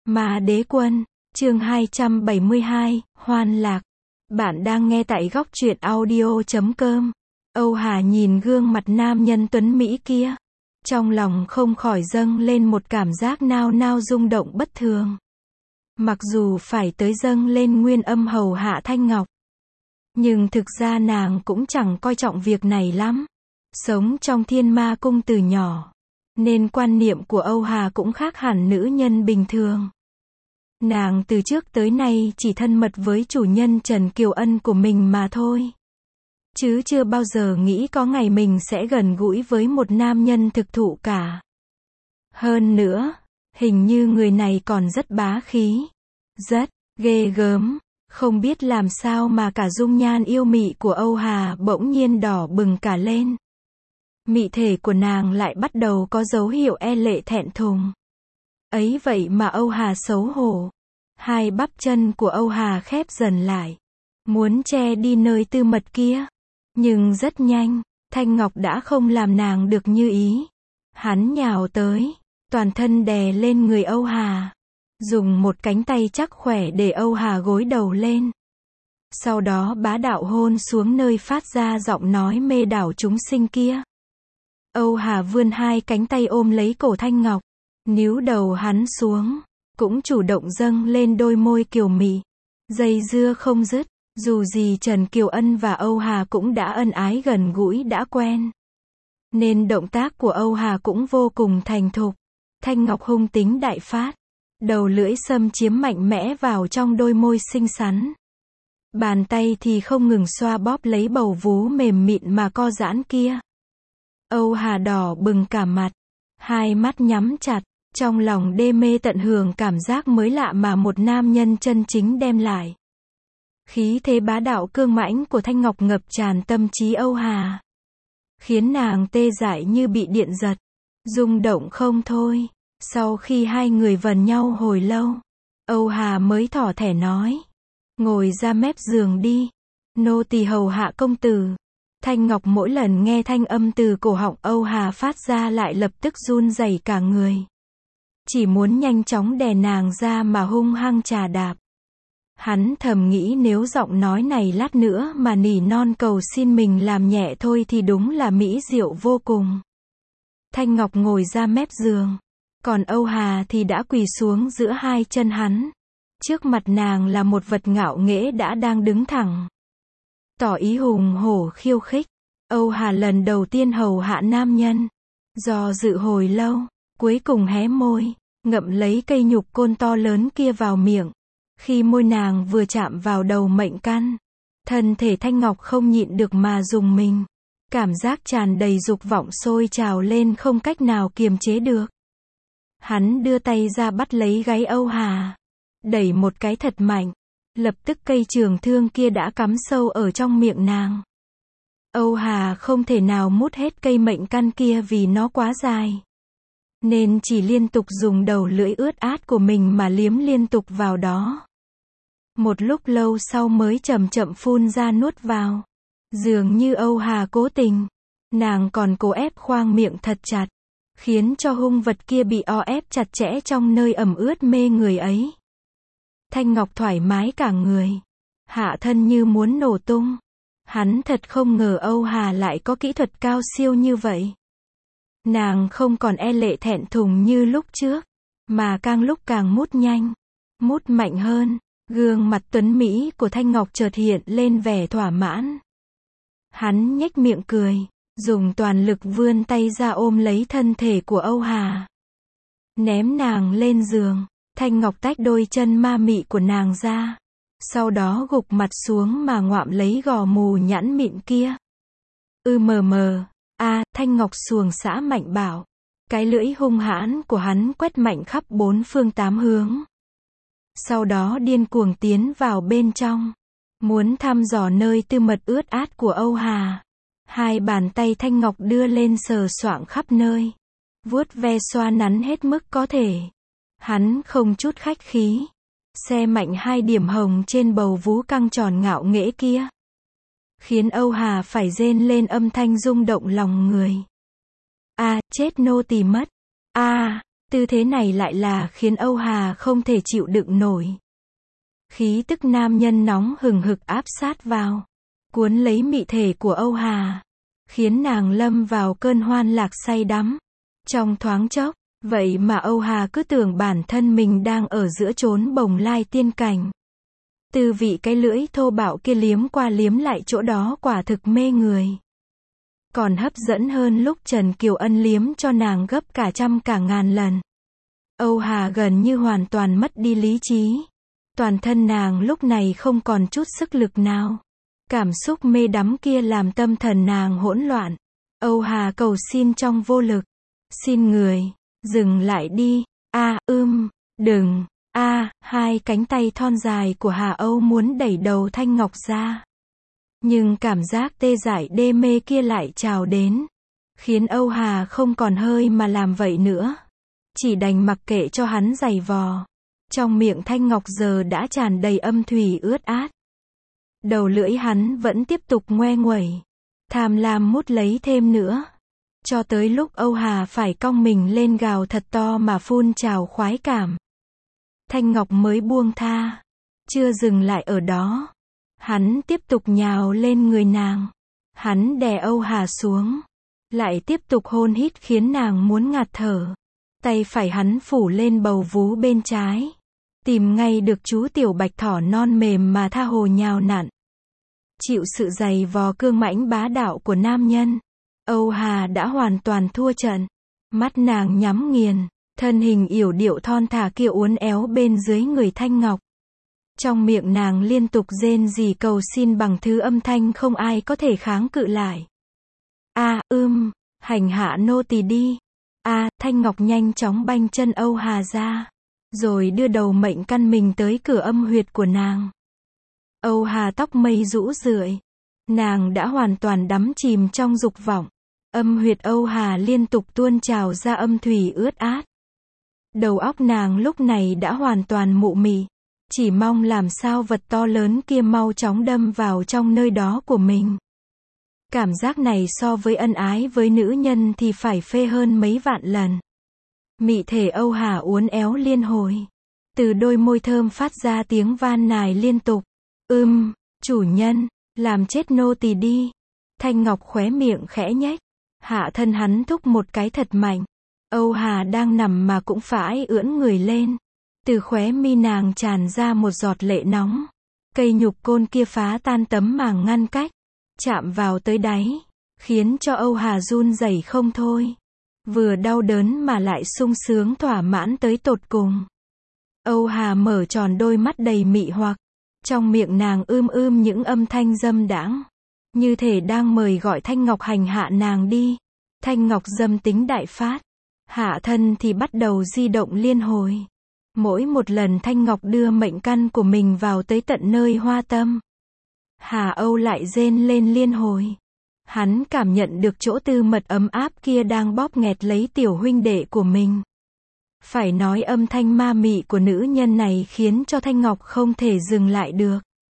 Ma Đế Quân, chương 272, Hoan Lạc. Bạn đang nghe tại góc truyện audio.com. Âu Hà nhìn gương mặt nam nhân tuấn Mỹ kia. Trong lòng không khỏi dâng lên một cảm giác nao nao rung động bất thường. Mặc dù phải tới dâng lên nguyên âm hầu hạ Thanh Ngọc. Nhưng thực ra nàng cũng chẳng coi trọng việc này lắm. Sống trong Thiên Ma Cung từ nhỏ. Nên quan niệm của Âu Hà cũng khác hẳn nữ nhân bình thường. Nàng từ trước tới nay chỉ thân mật với chủ nhân Trần Kiều Ân của mình mà thôi. Chứ chưa bao giờ nghĩ có ngày mình sẽ gần gũi với một nam nhân thực thụ cả. Hơn nữa, hình như người này còn rất bá khí. Rất ghê gớm. Không biết làm sao mà cả dung nhan yêu mị của Âu Hà bỗng nhiên đỏ bừng cả lên. Mị thể của nàng lại bắt đầu có dấu hiệu e lệ thẹn thùng. Ấy vậy mà Âu Hà xấu hổ. Hai bắp chân của Âu Hà khép dần lại. Muốn che đi nơi tư mật kia. Nhưng rất nhanh, Thanh Ngọc đã không làm nàng được như ý. Hắn nhào tới, toàn thân đè lên người Âu Hà. Dùng một cánh tay chắc khỏe để Âu Hà gối đầu lên. Sau đó bá đạo hôn xuống nơi phát ra giọng nói mê đảo chúng sinh kia. Âu Hà vươn hai cánh tay ôm lấy cổ Thanh Ngọc. Níu đầu hắn xuống. Cũng chủ động dâng lên đôi môi kiều mị. Dây dưa không dứt. Dù gì Trần Kiều Ân và Âu Hà cũng đã ân ái gần gũi đã quen. Nên động tác của Âu Hà cũng vô cùng thành thục. Thanh Ngọc hung tính đại phát. Đầu lưỡi xâm chiếm mạnh mẽ vào trong đôi môi xinh xắn. Bàn tay thì không ngừng xoa bóp lấy bầu vú mềm mịn mà co giãn kia. Âu Hà đỏ bừng cả mặt. Hai mắt nhắm chặt. Trong lòng đê mê tận hưởng cảm giác mới lạ mà một nam nhân chân chính đem lại. Khí thế bá đạo cương mãnh của Thanh Ngọc ngập tràn tâm trí Âu Hà. Khiến nàng tê dại như bị điện giật. Rung động không thôi. Sau khi hai người vần nhau hồi lâu, Âu Hà mới thỏ thẻ nói. Ngồi ra mép giường đi. Nô tỳ hầu hạ công tử. Thanh Ngọc mỗi lần nghe thanh âm từ cổ họng Âu Hà phát ra lại lập tức run rẩy cả người. Chỉ muốn nhanh chóng đè nàng ra mà hung hăng chà đạp. Hắn thầm nghĩ nếu giọng nói này lát nữa mà nỉ non cầu xin mình làm nhẹ thôi thì đúng là mỹ diệu vô cùng. Thanh Ngọc ngồi ra mép giường. Còn Âu Hà thì đã quỳ xuống giữa hai chân hắn. Trước mặt nàng là một vật ngạo nghễ đã đang đứng thẳng. Tỏ ý hùng hổ khiêu khích. Âu Hà lần đầu tiên hầu hạ nam nhân. Do dự hồi lâu, cuối cùng hé môi, ngậm lấy cây nhục côn to lớn kia vào miệng. Khi môi nàng vừa chạm vào đầu mệnh căn, thân thể Thanh Ngọc không nhịn được mà rùng mình. Cảm giác tràn đầy dục vọng sôi trào lên không cách nào kiềm chế được. Hắn đưa tay ra bắt lấy gáy Âu Hà. Đẩy một cái thật mạnh. Lập tức cây trường thương kia đã cắm sâu ở trong miệng nàng. Âu Hà không thể nào mút hết cây mệnh căn kia vì nó quá dài. Nên chỉ liên tục dùng đầu lưỡi ướt át của mình mà liếm liên tục vào đó. Một lúc lâu sau mới chậm chậm phun ra nuốt vào. Dường như Âu Hà cố tình. Nàng còn cố ép khoang miệng thật chặt. Khiến cho hung vật kia bị o ép chặt chẽ trong nơi ẩm ướt mê người ấy. Thanh Ngọc thoải mái cả người. Hạ thân như muốn nổ tung. Hắn thật không ngờ Âu Hà lại có kỹ thuật cao siêu như vậy. Nàng không còn e lệ thẹn thùng như lúc trước. Mà càng lúc càng mút nhanh. Mút mạnh hơn. Gương mặt tuấn Mỹ của Thanh Ngọc chợt hiện lên vẻ thỏa mãn. Hắn nhếch miệng cười. Dùng toàn lực vươn tay ra ôm lấy thân thể của Âu Hà. Ném nàng lên giường. Thanh Ngọc tách đôi chân ma mị của nàng ra. Sau đó gục mặt xuống mà ngoạm lấy gò mù nhẵn mịn kia. Thanh Ngọc xuồng xã mạnh bảo. Cái lưỡi hung hãn của hắn quét mạnh khắp bốn phương tám hướng. Sau đó điên cuồng tiến vào bên trong. Muốn thăm dò nơi tư mật ướt át của Âu Hà. Hai bàn tay Thanh Ngọc đưa lên sờ soạng khắp nơi. Vuốt ve xoa nắn hết mức có thể. Hắn không chút khách khí. Xe mạnh hai điểm hồng trên bầu vú căng tròn ngạo nghễ kia. Khiến Âu Hà phải rên lên âm thanh rung động lòng người. Chết nô tỳ mất. Tư thế này lại là khiến Âu Hà không thể chịu đựng nổi. Khí tức nam nhân nóng hừng hực áp sát vào, cuốn lấy mị thể của Âu Hà, khiến nàng lâm vào cơn hoan lạc say đắm. Trong thoáng chốc, vậy mà Âu Hà cứ tưởng bản thân mình đang ở giữa chốn bồng lai tiên cảnh. Tư vị cái lưỡi thô bạo kia liếm qua liếm lại chỗ đó quả thực mê người. Còn hấp dẫn hơn lúc Trần Kiều Ân liếm cho nàng gấp cả trăm cả ngàn lần. Âu Hà gần như hoàn toàn mất đi lý trí. Toàn thân nàng lúc này không còn chút sức lực nào. Cảm xúc mê đắm kia làm tâm thần nàng hỗn loạn. Âu Hà cầu xin trong vô lực. Xin người, dừng lại đi. Đừng. Hai cánh tay thon dài của Hà Âu muốn đẩy đầu Thanh Ngọc ra. Nhưng cảm giác tê dại đê mê kia lại trào đến. Khiến Âu Hà không còn hơi mà làm vậy nữa. Chỉ đành mặc kệ cho hắn giày vò. Trong miệng Thanh Ngọc giờ đã tràn đầy âm thủy ướt át. Đầu lưỡi hắn vẫn tiếp tục ngoe nguẩy. Tham lam mút lấy thêm nữa. Cho tới lúc Âu Hà phải cong mình lên gào thật to mà phun trào khoái cảm. Thanh Ngọc mới buông tha. Chưa dừng lại ở đó. Hắn tiếp tục nhào lên người nàng. Hắn đè Âu Hà xuống. Lại tiếp tục hôn hít khiến nàng muốn ngạt thở. Tay phải hắn phủ lên bầu vú bên trái. Tìm ngay được chú tiểu bạch thỏ non mềm mà tha hồ nhào nặn. Chịu sự giày vò cương mãnh bá đạo của nam nhân. Âu Hà đã hoàn toàn thua trận. Mắt nàng nhắm nghiền. Thân hình yểu điệu thon thả kia uốn éo bên dưới người Thanh Ngọc. Trong miệng nàng liên tục rên rỉ cầu xin bằng thứ âm thanh không ai có thể kháng cự lại. Hành hạ nô tỳ đi. Thanh Ngọc nhanh chóng banh chân Âu Hà ra. Rồi đưa đầu mệnh căn mình tới cửa âm huyệt của nàng. Âu Hà tóc mây rũ rượi. Nàng đã hoàn toàn đắm chìm trong dục vọng. Âm huyệt Âu Hà liên tục tuôn trào ra âm thủy ướt át. Đầu óc nàng lúc này đã hoàn toàn mụ mị. Chỉ mong làm sao vật to lớn kia mau chóng đâm vào trong nơi đó của mình. Cảm giác này so với ân ái với nữ nhân thì phải phê hơn mấy vạn lần. Mị thể Âu Hà uốn éo liên hồi. Từ đôi môi thơm phát ra tiếng van nài liên tục. Chủ nhân, làm chết nô tỳ đi. Thanh Ngọc khóe miệng khẽ nhếch. Hạ thân hắn thúc một cái thật mạnh. Âu Hà đang nằm mà cũng phải ưỡn người lên. Từ khóe mi nàng tràn ra một giọt lệ nóng. Cây nhục côn kia phá tan tấm màng ngăn cách. Chạm vào tới đáy. Khiến cho Âu Hà run rẩy không thôi. Vừa đau đớn mà lại sung sướng thỏa mãn tới tột cùng. Âu Hà mở tròn đôi mắt đầy mị hoặc. Trong miệng nàng những âm thanh dâm đãng. Như thể đang mời gọi Thanh Ngọc hành hạ nàng đi. Thanh Ngọc dâm tính đại phát. Hạ thân thì bắt đầu di động liên hồi. Mỗi một lần Thanh Ngọc đưa mệnh căn của mình vào tới tận nơi hoa tâm. Hà Âu lại rên lên liên hồi. Hắn cảm nhận được chỗ tư mật ấm áp kia đang bóp nghẹt lấy tiểu huynh đệ của mình. Phải nói âm thanh ma mị của nữ nhân này khiến cho Thanh Ngọc không thể dừng lại được.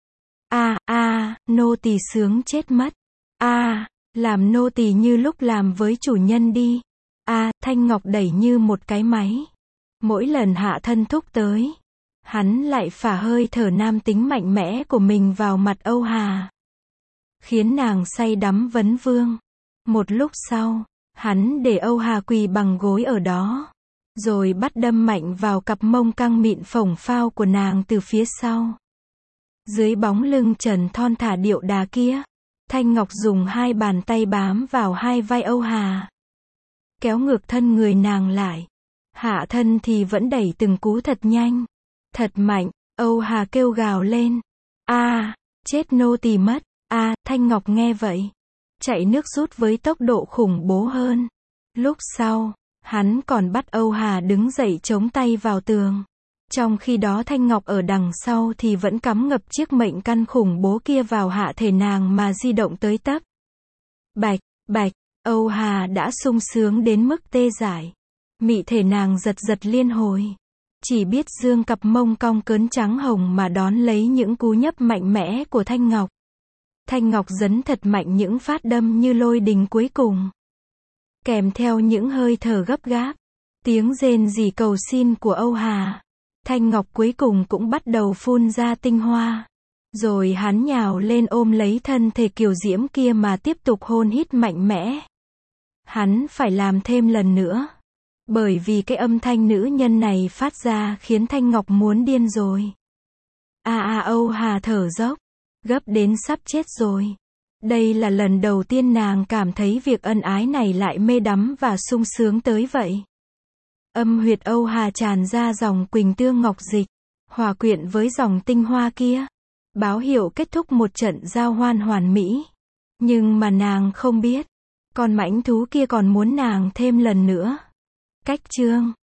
Nô tỳ sướng chết mất. Làm nô tỳ như lúc làm với chủ nhân đi. Thanh Ngọc đẩy như một cái máy. Mỗi lần hạ thân thúc tới, hắn lại phả hơi thở nam tính mạnh mẽ của mình vào mặt Âu Hà. Khiến nàng say đắm vấn vương. Một lúc sau, hắn để Âu Hà quỳ bằng gối ở đó. Rồi bắt đâm mạnh vào cặp mông căng mịn phồng phao của nàng từ phía sau. Dưới bóng lưng trần thon thả điệu đà kia, Thanh Ngọc dùng hai bàn tay bám vào hai vai Âu Hà. Kéo ngược thân người nàng lại. Hạ thân thì vẫn đẩy từng cú thật nhanh. Thật mạnh, Âu Hà kêu gào lên. Chết nô tỳ mất. Thanh Ngọc nghe vậy. Chạy nước rút với tốc độ khủng bố hơn. Lúc sau, hắn còn bắt Âu Hà đứng dậy chống tay vào tường. Trong khi đó Thanh Ngọc ở đằng sau thì vẫn cắm ngập chiếc mệnh căn khủng bố kia vào hạ thể nàng mà di động tới tấp. Bạch, Âu Hà đã sung sướng đến mức tê dại. Mị thể nàng giật giật liên hồi. Chỉ biết dương cặp mông cong cớn trắng hồng mà đón lấy những cú nhấp mạnh mẽ của Thanh Ngọc. Thanh Ngọc giấn thật mạnh những phát đâm như lôi đình cuối cùng. Kèm theo những hơi thở gấp gáp. Tiếng rên rỉ cầu xin của Âu Hà. Thanh Ngọc cuối cùng cũng bắt đầu phun ra tinh hoa. Rồi hắn nhào lên ôm lấy thân thể kiều diễm kia mà tiếp tục hôn hít mạnh mẽ. Hắn phải làm thêm lần nữa. Bởi vì cái âm thanh nữ nhân này phát ra khiến Thanh Ngọc muốn điên rồi. Âu Hà thở dốc. Gấp đến sắp chết rồi. Đây là lần đầu tiên nàng cảm thấy việc ân ái này lại mê đắm và sung sướng tới vậy. Âm huyệt Âu Hà tràn ra dòng quỳnh tương ngọc dịch, hòa quyện với dòng tinh hoa kia. Báo hiệu kết thúc một trận giao hoan hoàn mỹ. Nhưng mà nàng không biết, con mãnh thú kia còn muốn nàng thêm lần nữa. Cách chương